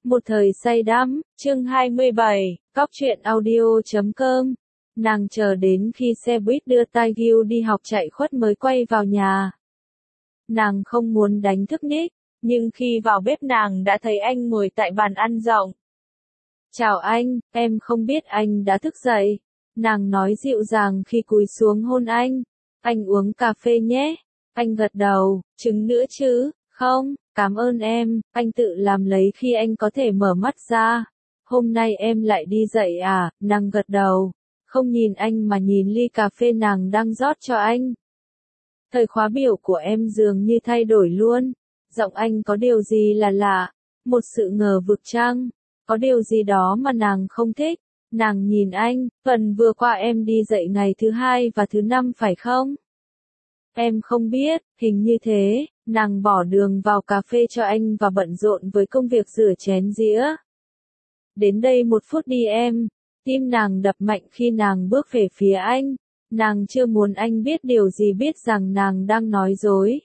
Một thời say đắm, chương 27, Cóc truyện audio.com. Nàng chờ đến khi xe buýt đưa Taegil đi học chạy khuất mới quay vào nhà. Nàng không muốn đánh thức Nick, nhưng khi vào bếp nàng đã thấy anh ngồi tại bàn ăn rộng. Chào anh, em không biết anh đã thức dậy. Nàng nói dịu dàng khi cúi xuống hôn anh. Anh uống cà phê nhé. Anh gật đầu, trứng nữa chứ, không, cảm ơn em, anh tự làm lấy khi anh có thể mở mắt ra. Hôm nay em lại đi dậy à, nàng gật đầu, không nhìn anh mà nhìn ly cà phê nàng đang rót cho anh. Thời khóa biểu của em dường như thay đổi luôn, giọng anh có điều gì là lạ, một sự ngờ vực chăng, có điều gì đó mà nàng không thích. Nàng nhìn anh, tuần vừa qua em đi dậy ngày thứ 2 và thứ 5 phải không? Em không biết, hình như thế, nàng bỏ đường vào cà phê cho anh và bận rộn với công việc rửa chén dĩa. Đến đây 1 phút đi em, tim nàng đập mạnh khi nàng bước về phía anh, nàng chưa muốn anh biết điều gì biết rằng nàng đang nói dối.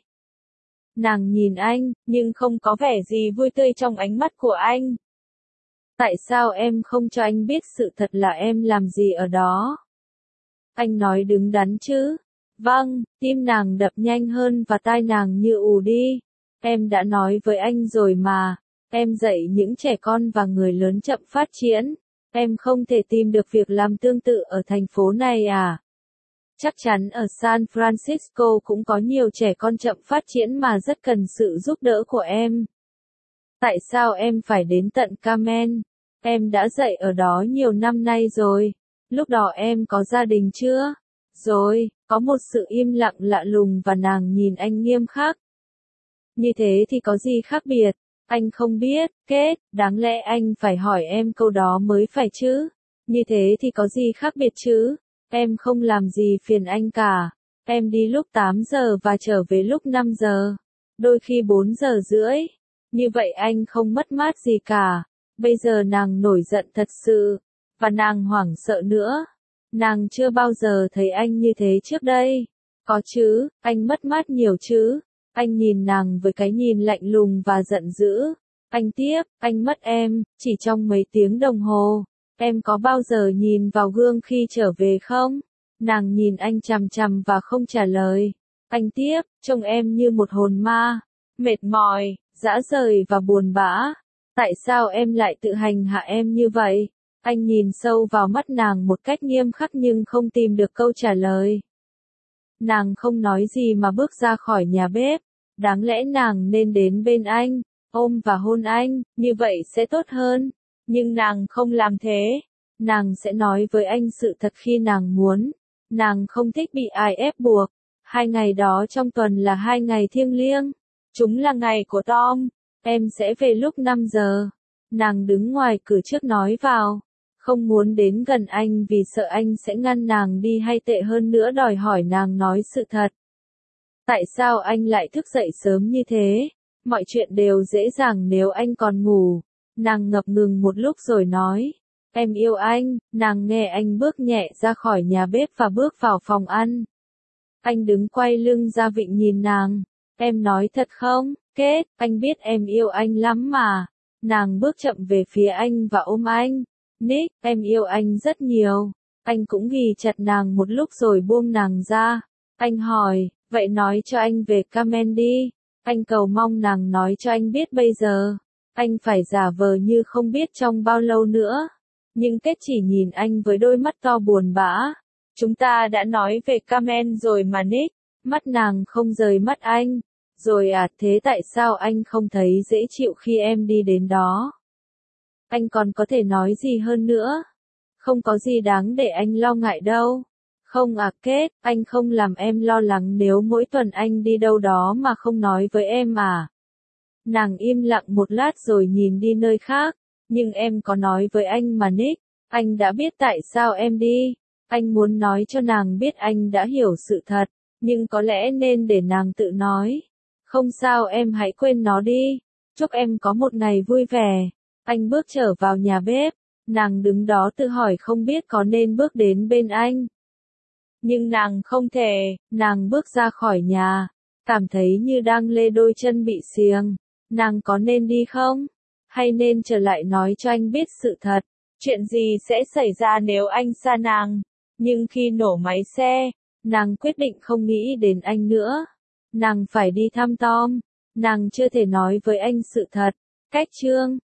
Nàng nhìn anh, nhưng không có vẻ gì vui tươi trong ánh mắt của anh. Tại sao em không cho anh biết sự thật là em làm gì ở đó? Anh nói đứng đắn chứ. Vâng, tim nàng đập nhanh hơn và tai nàng như ù đi. Em đã nói với anh rồi mà, em dạy những trẻ con và người lớn chậm phát triển. Em không thể tìm được việc làm tương tự ở thành phố này à? Chắc chắn ở San Francisco cũng có nhiều trẻ con chậm phát triển mà rất cần sự giúp đỡ của em. Tại sao em phải đến tận Carmen? Em đã dạy ở đó nhiều năm nay rồi. Lúc đó em có gia đình chưa? Rồi, có một sự im lặng lạ lùng và nàng nhìn anh nghiêm khắc. Như thế thì có gì khác biệt? Anh không biết, Kết, đáng lẽ anh phải hỏi em câu đó mới phải chứ. Như thế thì có gì khác biệt chứ? Em không làm gì phiền anh cả. Em đi lúc 8 giờ và trở về lúc 5 giờ. Đôi khi 4 giờ rưỡi. Như vậy anh không mất mát gì cả. Bây giờ nàng nổi giận thật sự. Và nàng hoảng sợ nữa. Nàng chưa bao giờ thấy anh như thế trước đây. Có chứ, anh mất mát nhiều chứ. Anh nhìn nàng với cái nhìn lạnh lùng và giận dữ. Anh tiếp, anh mất em, chỉ trong mấy tiếng đồng hồ. Em có bao giờ nhìn vào gương khi trở về không? Nàng nhìn anh chằm chằm và không trả lời. Anh tiếp, trông em như một hồn ma. Mệt mỏi, dã rời và buồn bã. Tại sao em lại tự hành hạ em như vậy? Anh nhìn sâu vào mắt nàng một cách nghiêm khắc nhưng không tìm được câu trả lời. Nàng không nói gì mà bước ra khỏi nhà bếp. Đáng lẽ nàng nên đến bên anh, ôm và hôn anh, như vậy sẽ tốt hơn. Nhưng nàng không làm thế. Nàng sẽ nói với anh sự thật khi nàng muốn. Nàng không thích bị ai ép buộc. 2 ngày đó trong tuần là 2 ngày thiêng liêng. Chúng là ngày của Tom. Em sẽ về lúc 5 giờ. Nàng đứng ngoài cửa trước nói vào. Không muốn đến gần anh vì sợ anh sẽ ngăn nàng đi hay tệ hơn nữa đòi hỏi nàng nói sự thật. Tại sao anh lại thức dậy sớm như thế? Mọi chuyện đều dễ dàng nếu anh còn ngủ. Nàng ngập ngừng một lúc rồi nói. Em yêu anh. Nàng nghe anh bước nhẹ ra khỏi nhà bếp và bước vào phòng ăn. Anh đứng quay lưng ra vịnh nhìn nàng. Em nói thật không, Kết, anh biết em yêu anh lắm mà. Nàng bước chậm về phía anh và ôm anh. Nick, em yêu anh rất nhiều. Anh cũng ghì chặt nàng một lúc rồi buông nàng ra. Anh hỏi, vậy nói cho anh về Carmen đi. Anh cầu mong nàng nói cho anh biết bây giờ. Anh phải giả vờ như không biết trong bao lâu nữa. Nhưng Kết chỉ nhìn anh với đôi mắt to buồn bã. Chúng ta đã nói về Carmen rồi mà Nick. Mắt nàng không rời mắt anh. Rồi à, thế tại sao anh không thấy dễ chịu khi em đi đến đó? Anh còn có thể nói gì hơn nữa? Không có gì đáng để anh lo ngại đâu. Không à Kết, anh không làm em lo lắng nếu mỗi tuần anh đi đâu đó mà không nói với em à? Nàng im lặng một lát rồi nhìn đi nơi khác. Nhưng em có nói với anh mà Nick. Anh đã biết tại sao em đi. Anh muốn nói cho nàng biết anh đã hiểu sự thật. Nhưng có lẽ nên để nàng tự nói. Không sao em hãy quên nó đi. Chúc em có một ngày vui vẻ. Anh bước trở vào nhà bếp. Nàng đứng đó tự hỏi không biết có nên bước đến bên anh. Nhưng nàng không thể. Nàng bước ra khỏi nhà. Cảm thấy như đang lê đôi chân bị xiềng. Nàng có nên đi không? hay nên trở lại nói cho anh biết sự thật, chuyện gì sẽ xảy ra nếu anh xa nàng. Nhưng khi nổ máy xe, nàng quyết định không nghĩ đến anh nữa. Nàng phải đi thăm Tom. Nàng chưa thể nói với anh sự thật. Cách chương